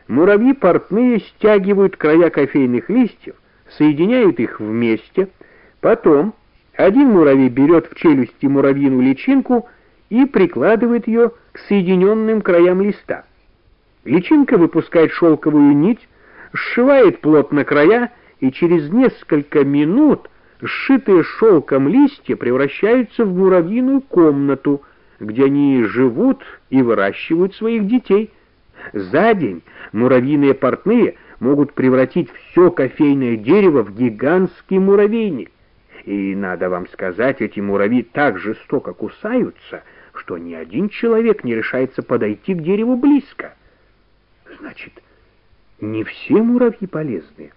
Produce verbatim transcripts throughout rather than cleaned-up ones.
Муравьи портные стягивают края кофейных листьев, соединяют их вместе, потом один муравей берет в челюсти муравьиную личинку и прикладывает ее к соединенным краям листа. Личинка выпускает шелковую нить, сшивает плотно края, и через несколько минут сшитые шелком листья превращаются в муравьиную комнату, где они живут и выращивают своих детей. За день муравьиные портные могут превратить все кофейное дерево в гигантский муравейник. И, надо вам сказать, эти муравьи так жестоко кусаются, что ни один человек не решается подойти к дереву близко. Значит, не все муравьи полезны.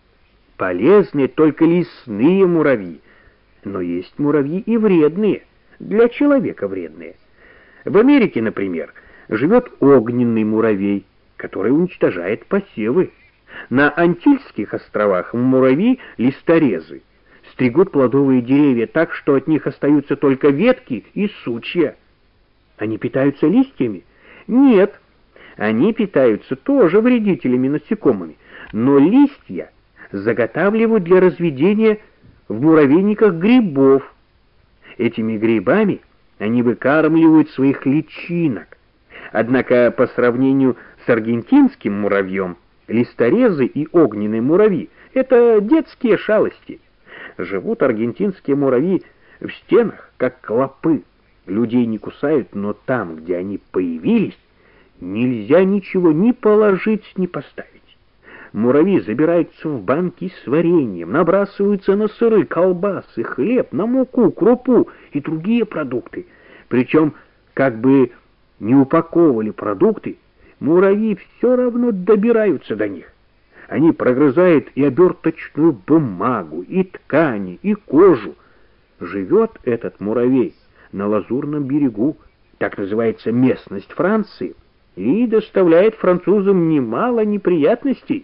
Полезны только лесные муравьи, но есть муравьи и вредные, для человека вредные. В Америке, например, живет огненный муравей, который уничтожает посевы. На Антильских островах муравьи-листорезы стригут плодовые деревья так, что от них остаются только ветки и сучья. Они питаются листьями? Нет, они питаются тоже вредителями насекомыми, но листья заготавливают для разведения в муравейниках грибов. Этими грибами они выкармливают своих личинок. Однако по сравнению с аргентинским муравьем, листорезы и огненные муравьи — это детские шалости. Живут аргентинские муравьи в стенах, как клопы. Людей не кусают, но там, где они появились, нельзя ничего ни положить, ни поставить. Муравьи забираются в банки с вареньем, набрасываются на сыры, колбасы, хлеб, на муку, крупу и другие продукты. Причем, как бы не упаковывали продукты, муравьи все равно добираются до них. Они прогрызают и оберточную бумагу, и ткани, и кожу. Живет этот муравей на Лазурном берегу, так называется местность Франции, и доставляет французам немало неприятностей.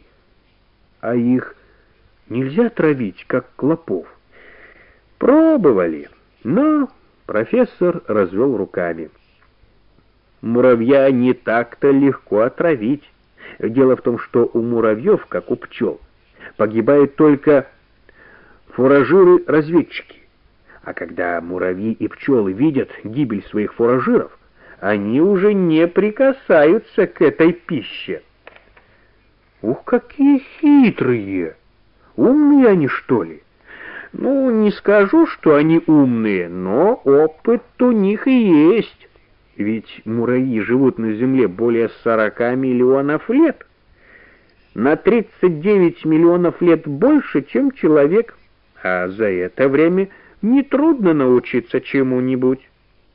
А их нельзя травить, как клопов. Пробовали, но профессор развел руками. Муравья не так-то легко отравить. Дело в том, что у муравьев, как у пчел, погибают только фуражиры-разведчики. А когда муравьи и пчелы видят гибель своих фуражиров, они уже не прикасаются к этой пище. Ух, какие хитрые! Умные они, что ли? Ну, не скажу, что они умные, но опыт у них и есть. Ведь муравьи живут на Земле более сорока миллионов лет. На тридцать девять миллионов лет больше, чем человек. А за это время нетрудно научиться чему-нибудь.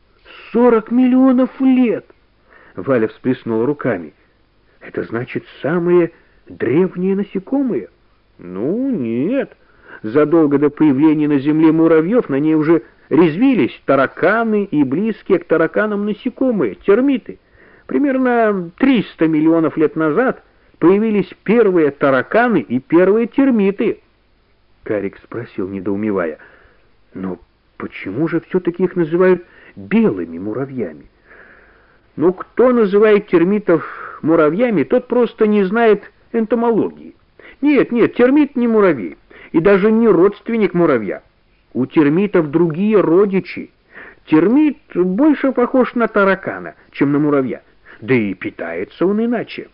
Сорок миллионов лет! Валя всплеснула руками. Это значит, самые древние насекомые? Ну, нет. Задолго до появления на Земле муравьев на ней уже резвились тараканы и близкие к тараканам насекомые, термиты. Примерно триста миллионов лет назад появились первые тараканы и первые термиты. Карик спросил, недоумевая, но почему же все-таки их называют белыми муравьями? Ну, кто называет термитов муравьями, тот просто не знает энтомологии. Нет, нет, термит не муравей, и даже не родственник муравья. У термитов другие родичи. Термит больше похож на таракана, чем на муравья, да и питается он иначе.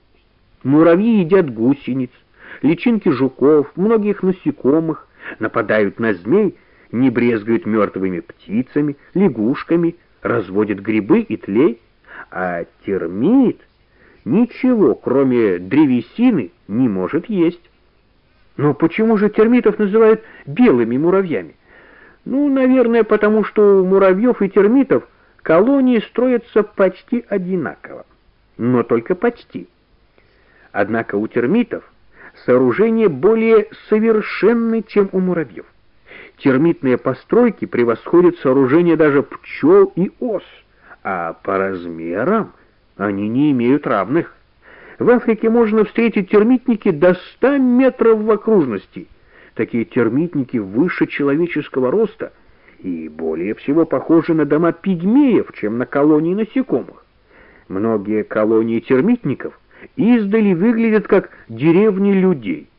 Муравьи едят гусениц, личинки жуков, многих насекомых, нападают на змей, не брезгуют мертвыми птицами, лягушками, разводят грибы и тлей, а термит ничего, кроме древесины, не может есть. Но почему же термитов называют белыми муравьями? Ну, наверное, потому что у муравьев и термитов колонии строятся почти одинаково. Но только почти. Однако у термитов сооружение более совершенное, чем у муравьев. Термитные постройки превосходят сооружения даже пчел и ос, а по размерам они не имеют равных. В Африке можно встретить термитники до ста метров в окружности. Такие термитники выше человеческого роста и более всего похожи на дома пигмеев, чем на колонии насекомых. Многие колонии термитников издали выглядят как деревни людей.